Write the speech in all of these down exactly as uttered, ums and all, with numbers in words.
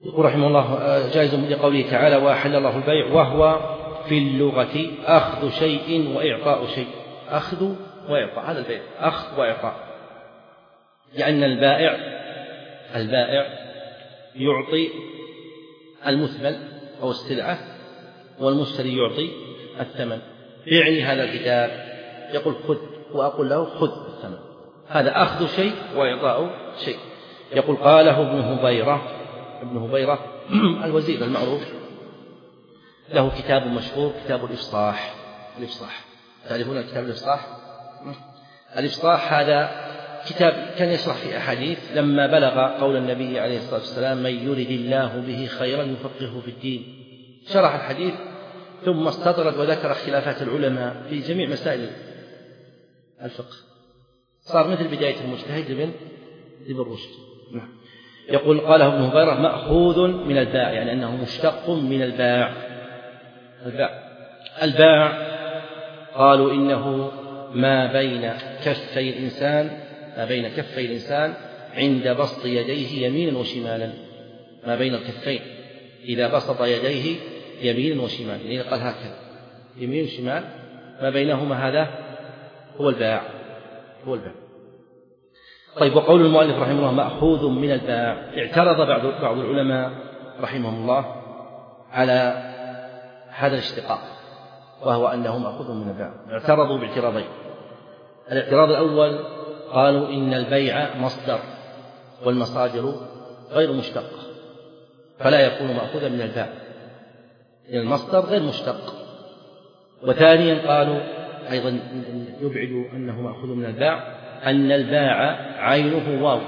يقول رحمه الله جائز لقوله تعالى وأحل الله البيع، وهو في اللغة أخذ شيء وإعطاء شيء. أخذ وإعطاء، هذا البيع أخذ وإعطاء، لأن البائع البائع يعطي المثمن أو السلعة، والمشتري يعطي الثمن. بيعني هذا الكتاب، يقول خذ، وأقول له خذ الثمن. هذا أخذ شيء وإعطاء شيء. يقول قاله ابن هبيرة، ابن هبيرة الوزير المعروف، له كتاب مشهور كتاب الإفصاح. الإفصاح تعرفون كتاب الإفصاح؟ الإفصاح هذا كتاب كان يشرح في أحاديث، لما بلغ قول النبي عليه الصلاة والسلام من يرد الله به خيرا يفقهه في الدين، شرح الحديث ثم استطرد وذكر خلافات العلماء في جميع مسائل الفقه، صار مثل بداية المجتهد لابن ابن رشد. يقول قاله ابن هبيرة مأخوذ من الباع، يعني أنه مشتق من الباع. الباع الباع قالوا إنه ما بين كفي الإنسان ما بين كفي الإنسان عند بسط يديه يمينا وشمالا، ما بين الكفين إذا بسط يديه يمينا وشمالا، يعني قال هكذا يمين وشمال، ما بينهما هذا هو الباع هو الباع. طيب، وقول المؤلف رحمه الله مأخوذ من الباع، اعترض بعض بعض العلماء رحمهم الله على هذا الاشتقاق، وهو أنه مأخوذ من الباع. اعترضوا باعتراضين. الاعتراض الأول قالوا إن البيع مصدر، والمصادر غير مشتقة، فلا يكون مأخوذا من الباع، يعني المصدر غير مشتق. وثانيا قالوا أيضا يبعد أنه مأخوذ من الباع أن الباع عينه واو،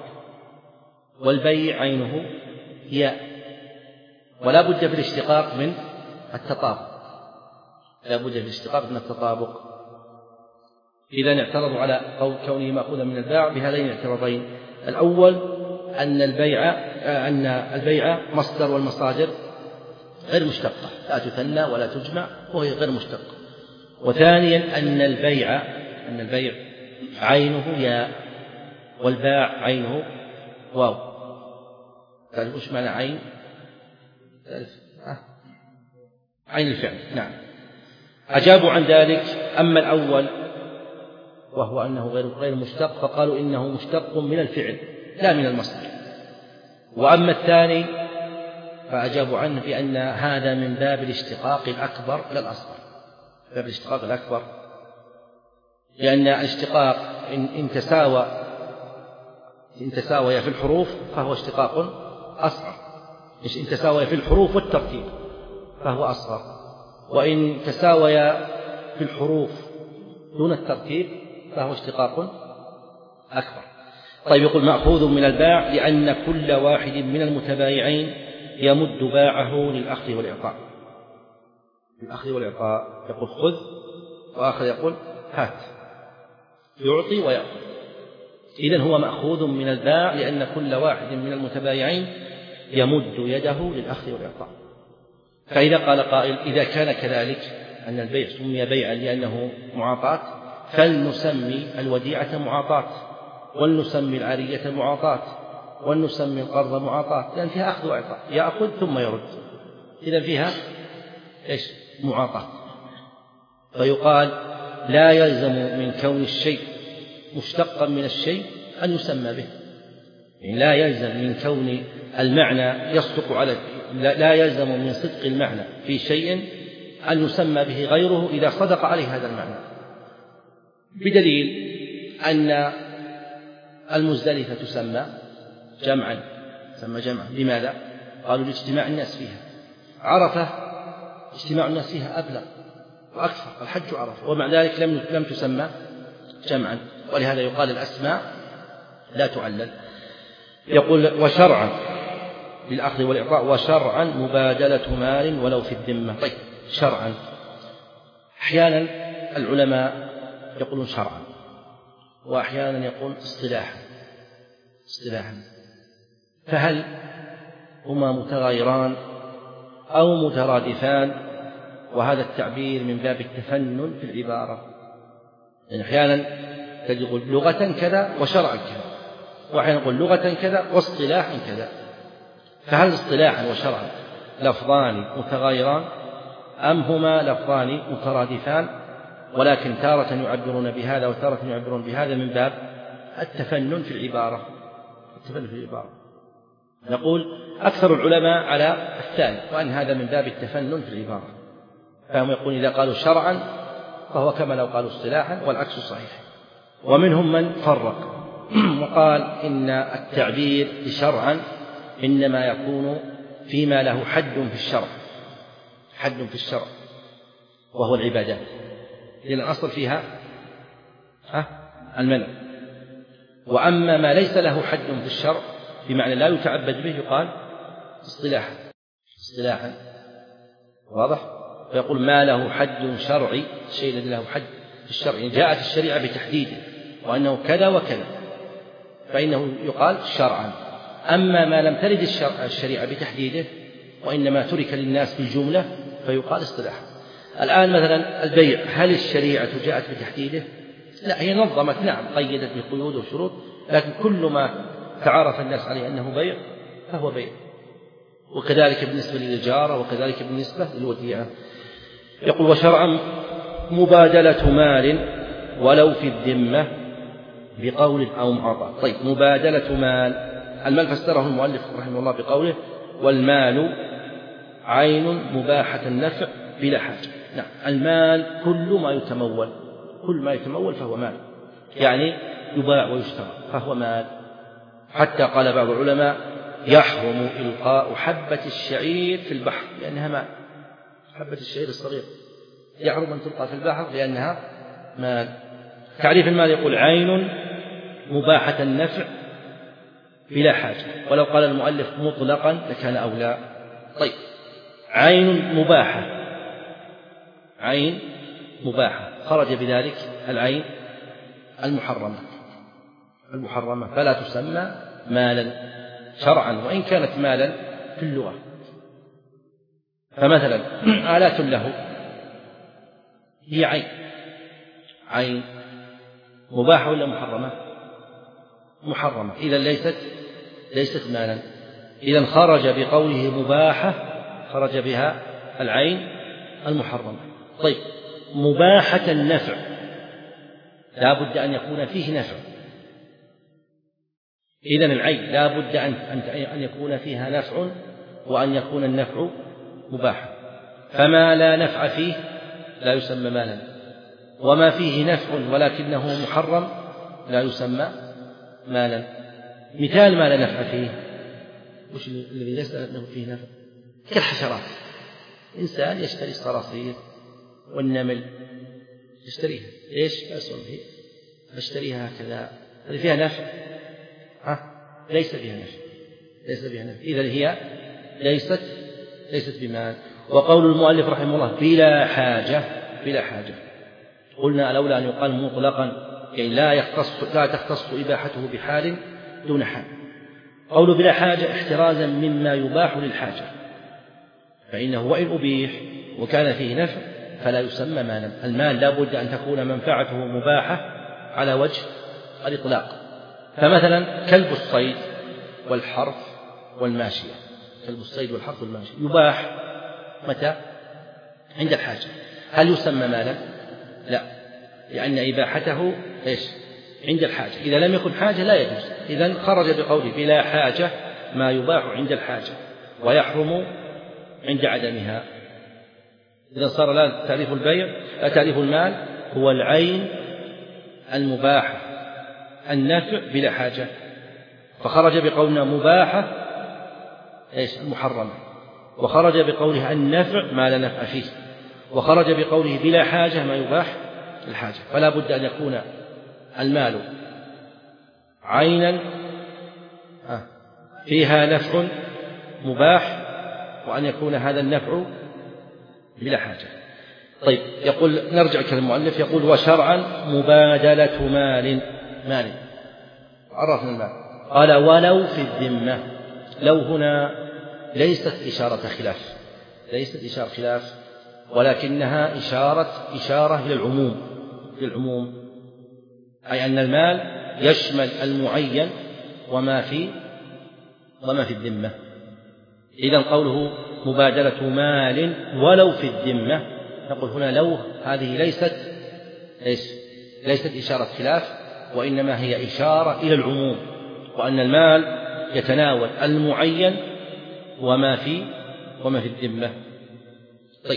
والبيع عينه ياء، ولا بد في الاشتقاق من التطابق، لا بد في الاشتقاق من التطابق. إذا اعترضوا على كونه مأخوذا من الباع بهذين الاعتراضين. الأول أن البيع أن البيع مصدر، والمصادر غير مشتقة، لا تثنى ولا تجمع، وهي غير مشتقة. وثانيا أن البيع أن البيع عينه ياء، والباع عينه واو. تعرف وش معنى عين؟ عين الفعل. نعم. أجابوا عن ذلك. أما الأول وهو أنه غير غير مشتق، فقالوا إنه مشتق من الفعل لا من المصدر. وأما الثاني فأجابوا عنه بأن هذا من باب الاشتقاق الأكبر لا الأصغر، باب الاشتقاق الأكبر، لأن الاشتقاق إن تساوى إن تساوي في الحروف فهو اشتقاق أصغر، إن تساوي في الحروف والترتيب فهو أصغر، وإن تساوي في الحروف دون الترتيب فهو اشتقاق أكبر. طيب، يقول مأخوذ من الباع لأن كل واحد من المتبايعين يمد باعه للأخذ والإعطاء. الأخذ والإعطاء، يقول خذ، وآخر يقول هات، يعطي ويأخذ. إذن هو مأخوذ من الباع لأن كل واحد من المتبايعين يمد يده للأخذ والإعطاء. فإذا قال قائل إذا كان كذلك أن البيع سمي بيعا لأنه معاطاة، فلنسمي الوديعة معاطاة، ولنسمي العارية معاطاة، ولنسمي القرض معاطاة، لأن فيها أخذ وإعطاء، يأخذ ثم يرد، إذا فيها إيش؟ معاطاة. فيقال لا يلزم من كون الشيء مشتقا من الشيء أن يسمى به، يعني لا يلزم من كون المعنى يصدق على لا يلزم من صدق المعنى في شيء أن يسمى به غيره إذا صدق عليه هذا المعنى، بدليل أن المزدلفة تسمى جمعا، تسمى جمعا. لماذا؟ قالوا لاجتماع الناس فيها. عرفة اجتماع الناس فيها أبلغ وأكثر، الحج عرفة، ومع ذلك لم لم تسمى جمعا، ولهذا يقال الأسماء لا تعلل. يقول وشرعا بالأخذ والإعطاء، وشرعا مبادلة مال ولو في الذمة. طيب، شرعا أحيانا العلماء يقولون شرعا، وأحيانا يقول اصطلاحا اصطلاحا فهل هما متغايران أو مترادفان؟ وهذا التعبير من باب التفنن في العبارة، يعني أحيانا تقول لغة كذا وشرعا كذا، وأحيانا يقول لغة كذا واصطلاحا كذا. فهل اصطلاحا وشرعا لفظان متغايران أم هما لفظان مترادفان ولكن تارة يعبرون بهذا وتارة يعبرون بهذا من باب التفنن في العبارة التفنن في العبارة نقول أكثر العلماء على الثاني وأن هذا من باب التفنن في العبارة فهم يقول إذا قالوا شرعا فهو كما لو قالوا اصطلاحا والعكس صحيح ومنهم من فرق وقال إن التعبير بشرعا إنما يكون فيما له حد في الشرع حد في الشرع وهو العبادات لأن الأصل فيها المنع وأما ما ليس له حد في الشرع بمعنى لا يتعبد به يقال اصطلاحا اصطلاحا واضح فيقول ما له حد شرعي الشيء الذي له حد في الشرع يعني جاءت الشريعة بتحديده وأنه كذا وكذا فإنه يقال شرعا أما ما لم ترد الشريعة بتحديده وإنما ترك للناس بالجملة فيقال اصطلاحا الآن مثلا البيع هل الشريعة جاءت بتحديده؟ لا هي نظمت نعم قيدت بقيود وشروط لكن كل ما تعارف الناس عليه أنه بيع فهو بيع وكذلك بالنسبة للإجارة وكذلك بالنسبة للوديعة يقول وشرعا مبادلة مال ولو في الذمة بقول أو معطى طيب مبادلة مال المال فسره المؤلف رحمه الله بقوله والمال عين مباحة النفع بلا حاجة نعم المال كل ما يتمول كل ما يتمول فهو مال يعني يباع ويشترى فهو مال حتى قال بعض العلماء يحرم إلقاء حبة الشعير في البحر لأنها مال حبة الشعير الصغيرة يحرم أن تلقى في البحر لأنها مال تعريف المال يقول عين مباحة النفع بلا حاجة ولو قال المؤلف مطلقا لكان أولى طيب عين مباحة عين مباحة خرج بذلك العين المحرمة المحرمة فلا تسمى مالا شرعا وإن كانت مالا في اللغة فمثلا آلات له هي عين عين مباحة ولا محرمة محرمة إذا ليست ليست مالا إذا خرج بقوله مباحة خرج بها العين المحرمة طيب مباحة النفع لا بد أن يكون فيه نفع إذا العين لا بد أن أن يكون فيها نفع وأن يكون النفع مباحا فما لا نفع فيه لا يسمى مالا وما فيه نفع ولكنه محرم لا يسمى مالا مثال ما لا نفع فيه وش الذي ليس له فيه نفع كالحشرات إنسان يشتري الصراصير والنمل يشتريها إيش أسوأ هي اشتريها هكذا هذه فيها نفع ها ليس فيها نفع ليس فيها نفع إذا هي ليست ليست بمال وقول المؤلف رحمه الله بلا حاجة بلا حاجة قلنا الأولى أن يقال مطلقا يعني لا يختص لا تختص إباحته بحال دون حال قول بلا حاجة احترازا مما يباح للحاجة فإنه وإن أبيح وكان فيه نفع فلا يسمى مالا المال لا بد أن تكون منفعته مباحة على وجه الإطلاق فمثلا كلب الصيد والحرث والماشية كلب الصيد والحرث والماشية يباح متى عند الحاجة هل يسمى مالا لا لأن إباحته إيش عند الحاجة إذا لم يكن حاجة لا يجوز إذن خرج بقوله بلا حاجة ما يباح عند الحاجة ويحرم عند عدمها إذا صار لا تعريف البيع لا تعريف المال هو العين المباحة النفع بلا حاجة فخرج بقولنا مباحة إيش المحرمة وخرج بقوله النفع ما لا نفع فيه وخرج بقوله بلا حاجة ما يباح الحاجة فلا بد أن يكون المال عينا فيها نفع مباح وأن يكون هذا النفع بلا حاجة طيب يقول نرجع كالمؤلف يقول وشرعا مبادلة مال مال عرفنا المال قال ولو في الذمة لو هنا ليست إشارة خلاف ليست إشارة خلاف ولكنها إشارة إشارة إلى العموم للعموم أي أن المال يشمل المعين وما في وما في الذمة إذن قوله مبادلة مال ولو في الذمة، نقول هنا لو هذه ليست ليست إشارة خلاف، وإنما هي إشارة إلى العموم، وأن المال يتناول المعين وما في وما في الذمة. طيب،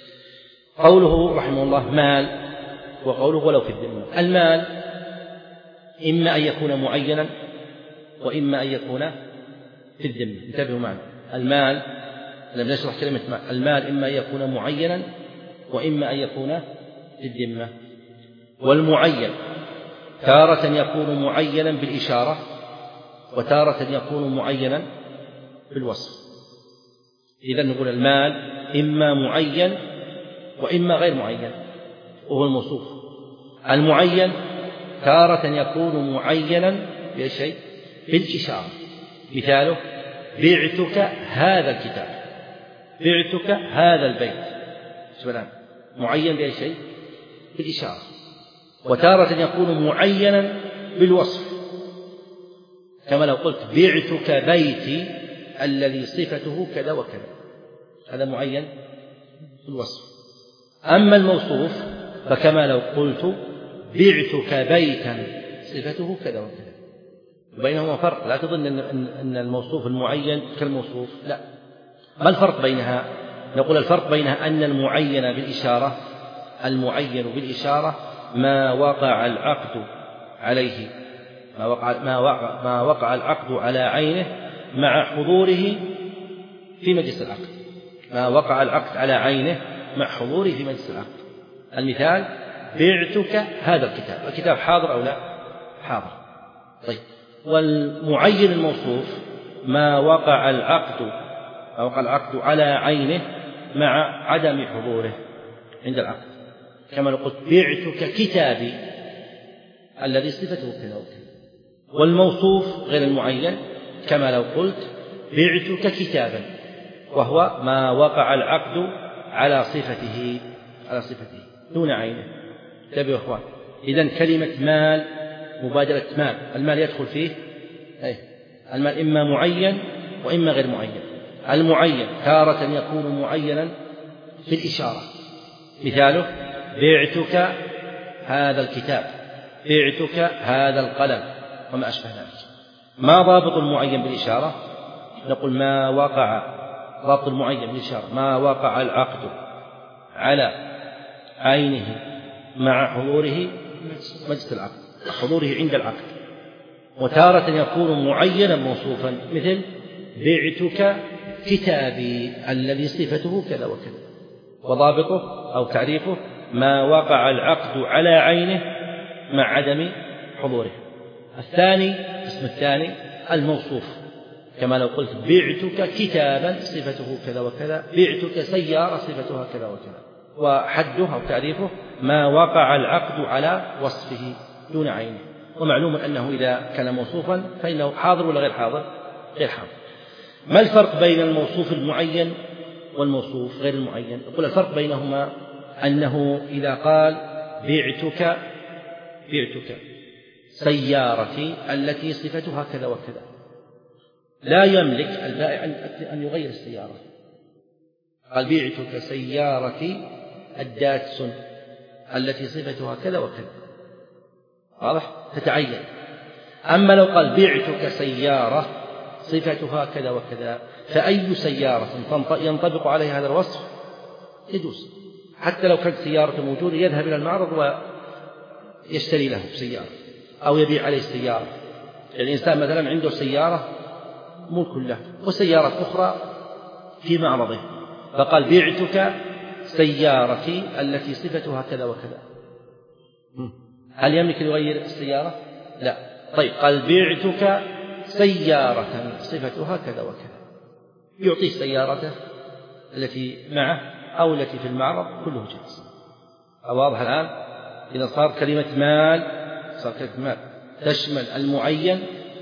قوله رحمه الله مال وقوله ولو في الذمة. المال إما أن يكون معينا وإما أن يكون في الذمة. انتبهوا معنا، المال لم نشرح كلمة مال. المال إما أن يكون معينا وإما أن يكون في الذمة. والمعين تارة يكون معينا بالإشارة وتارة يكون معينا بالوصف. إذن نقول المال إما معين وإما غير معين وهو الموصوف. المعين تارة يكون معينا بشيء بالإشارة، مثاله بعتك هذا الكتاب، بعتك هذا البيت، سلام، معين بأي شيء بالإشارة. وتارة يكون معينا بالوصف، كما لو قلت بعتك بيتي الذي صفته كذا وكذا، هذا معين بالوصف. أما الموصوف فكما لو قلت بعتك بيتا صفته كذا وكذا، بينهما فرق. لا تظن أن الموصوف المعين كالموصوف، لا. ما الفرق بينها؟ نقول الفرق بينها أن المعين بالإشارة، المعين بالإشارة ما وقع العقد عليه، ما وقع, ما وقع, ما وقع العقد على عينه مع حضوره في مجلس العقد، ما وقع العقد على عينه مع حضوره في مجلس العقد. المثال بعتك هذا الكتاب، الكتاب حاضر أو لا؟ حاضر. طيب، والمعين الموصوف ما وقع العقد ما وقع العقد على عينه مع عدم حضوره عند العقد، كما لو قلت بعتك كتابي الذي صفته كذا وكذا. والموصوف غير المعين كما لو قلت بعتك كتابا، وهو ما وقع العقد على صفته على صفته دون عينه. انتبهوا يا اخوان، اذن كلمة مال مبادلة مال، المال يدخل فيه أي المال إما معين وإما غير معين. المعين تارة يكون معينا في الإشارة، مثاله بعتك هذا الكتاب، بعتك هذا القلم وما أشبه ذلك. ما ضابط المعين بالإشارة؟ نقول ما وقع ضابط المعين بالإشارة ما وقع العقد على عينه مع حضوره مجلس العقد، حضوره عند العقد. وتارة يكون معينا موصوفا، مثل بعتك كتابي الذي صفته كذا وكذا. وضابطه أو تعريفه ما وقع العقد على عينه مع عدم حضوره. الثاني اسم الثاني الموصوف، كما لو قلت بعتك كتابا صفته كذا وكذا، بعتك سيارة صفتها كذا وكذا. وحده أو تعريفه ما وقع العقد على وصفه دون عينه. ومعلوم أنه إذا كان موصوفا فإنه حاضر ولا غير حاضر؟ غير حاضر. ما الفرق بين الموصوف المعين والموصوف غير المعين؟ يقول الفرق بينهما أنه إذا قال بعتك بعتك سيارتي التي صفتها كذا وكذا، لا يملك البائع أن يغير السيارة. قال بعتك سيارتي الداتسون التي صفتها كذا وكذا، واضح؟ تتعين. أما لو قال بعتك سيارة صفتها كذا وكذا، فأي سيارة ينطبق عليها هذا الوصف يجوز، حتى لو كانت سيارة موجودة يذهب إلى المعرض ويشتري له سيارة أو يبيع عليه السيارة. يعني الإنسان مثلا عنده سيارة ملك له وسيارة أخرى في معرضه، فقال بعتك سيارتي التي صفتها كذا وكذا، هل يملك أن يغير السيارة؟ لا. طيب، قال بعتك سيارة صفتها كذا وكذا، يعطيه سيارته التي معه أو التي في المعرض، كله جائز. واضح الآن؟ إذا صار كلمة مال صار كلمة مال تشمل المعين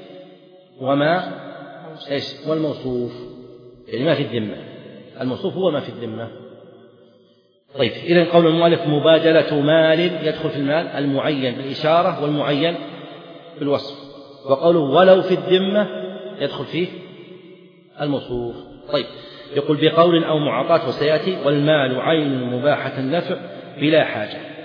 وما إيش والموصوف، يعني ما في الذمة. الموصوف هو ما في الذمة. طيب، إذن قول المؤلف مبادلة مال يدخل في المال المعين بالإشارة والمعين بالوصف. وقوله ولو في الذمة يدخل فيه الموصوف. طيب، يقول بقول أو معاطاة، وسيأتي والمال عين مباحة النفع بلا حاجة.